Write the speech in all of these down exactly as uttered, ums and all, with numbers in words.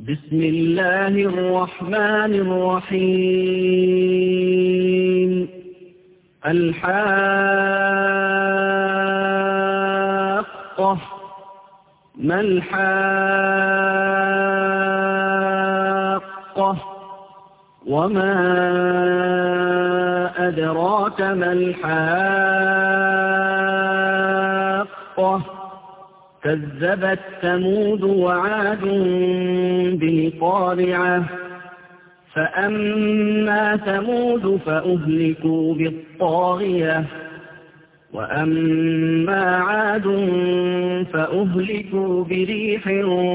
بسم الله الرحمن الرحيم. الحاقة. ما الحاقة؟ وما أدراك ما الحاقة؟ كذبت ثمود وعاد بالقارعة. فأما ثمود فأهلكوا بالطاغية، وأما عاد فأهلكوا بريح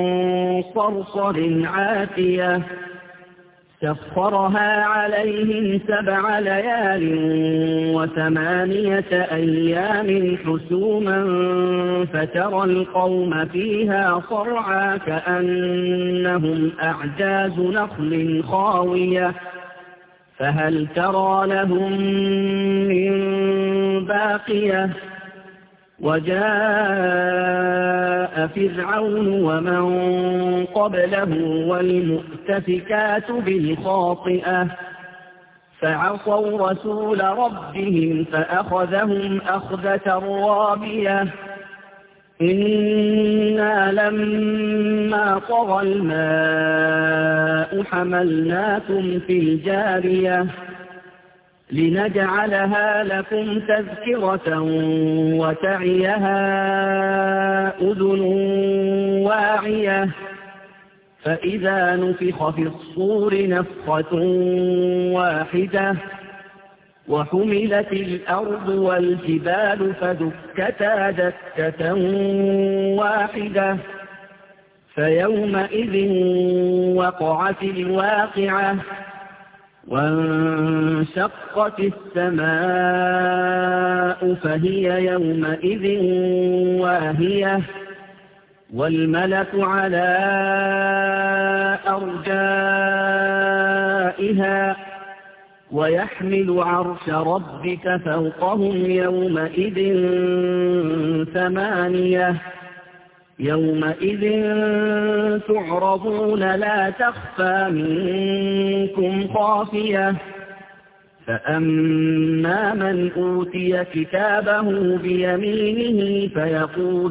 صرصر عاتية سخرها عليهم سبع ليال وثمانية أيام حسوما فترى القوم فيها صرعى كأنهم أعجاز نخل خاوية فهل ترى لهم من باقية. وجاء فرعون ومن قبله والمؤتفكات بالخاطئة فعصوا رسول ربهم فأخذهم أخذة رابية. إنا لما طغى الماء حملناكم في الجارية لنجعلها لكم تذكرة وتعيها أذن واعية. فإذا نفخ في الصور نفخة واحدة وحملت الأرض والجبال فدكتا دكة واحدة فيومئذ وقعت الواقعة وانشقت السماء فهي يومئذ واهية والملك على أرجائها ويحمل عرش ربك فوقهم يومئذ ثمانية. يومئذ تعرضون لا تخفى منكم خافية. فأما من أوتي كتابه بيمينه فيقول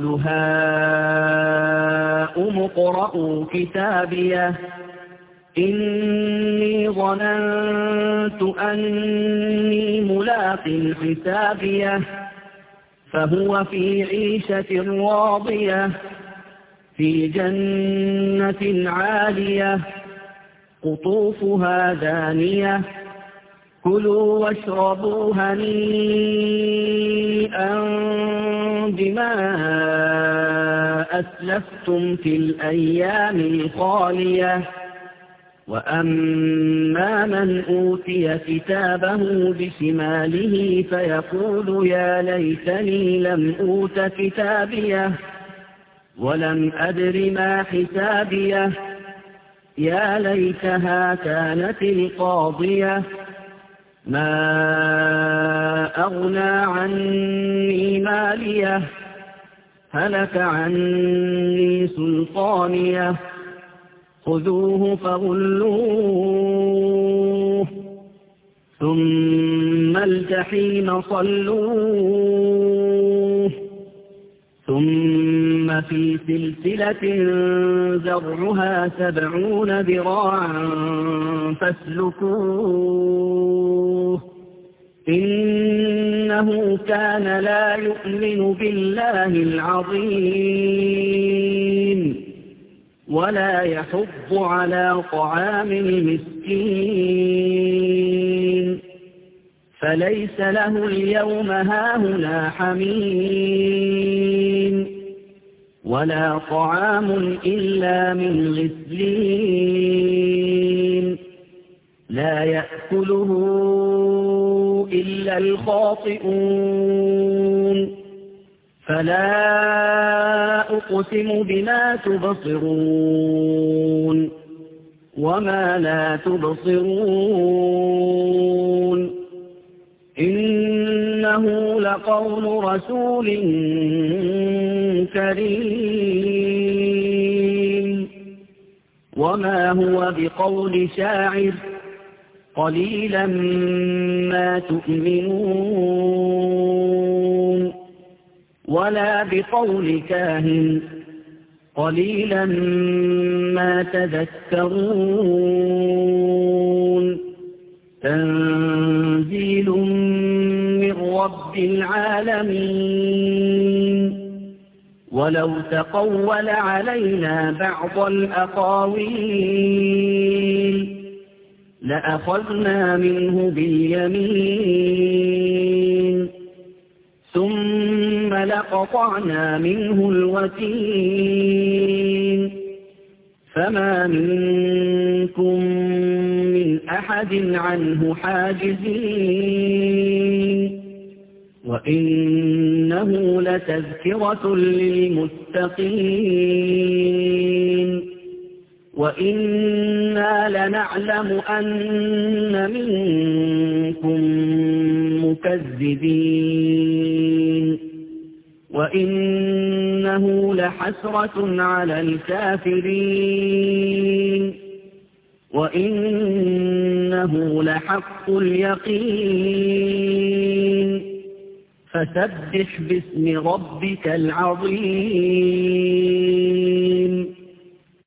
هاؤم اقرءوا كتابيه إني ظننت أني ملاق حسابيه فهو في عيشة راضية في جنة عالية قطوفها دانية كلوا واشربوا هنيئا بما أسلفتم في الأيام الخالية. وأما من أوتي كتابه بشماله فيقول يا ليتني لم أوت كتابيه ولم أدر ما حسابيه يا ليتها كانت القاضية ما أغنى عني ماليه هلك عني سلطانيه خذوه فغلوه ثم الجحيم صلوه ثم في سلسلة زرعها سبعون ذراعا فاسلكوه إنه كان لا يؤمن بالله العظيم ولا يحض على طعام المسكين فليس له اليوم هاهنا حميم ولا طعام إلا من غسلين لا يأكله إلا الخاطئون. فلا أقسم بما تبصرون وما لا تبصرون إنه لقول رسول كريم وما هو بقول شاعر قليلا ما تؤمنون ولا بقول كاهن قليلا ما تذكرون تنزيل من رب العالمين ولو تقول علينا بعض الأقاويل لأخذنا منه باليمين ثم لقطعنا منه الوتين فما منكم من أحد عنه حاجزين وإنه لتذكرة للمتقين وإنا لنعلم أن منكم مكذبين وإنه لحسرة على الكافرين وإنه لحق اليقين فسبح باسم ربك العظيم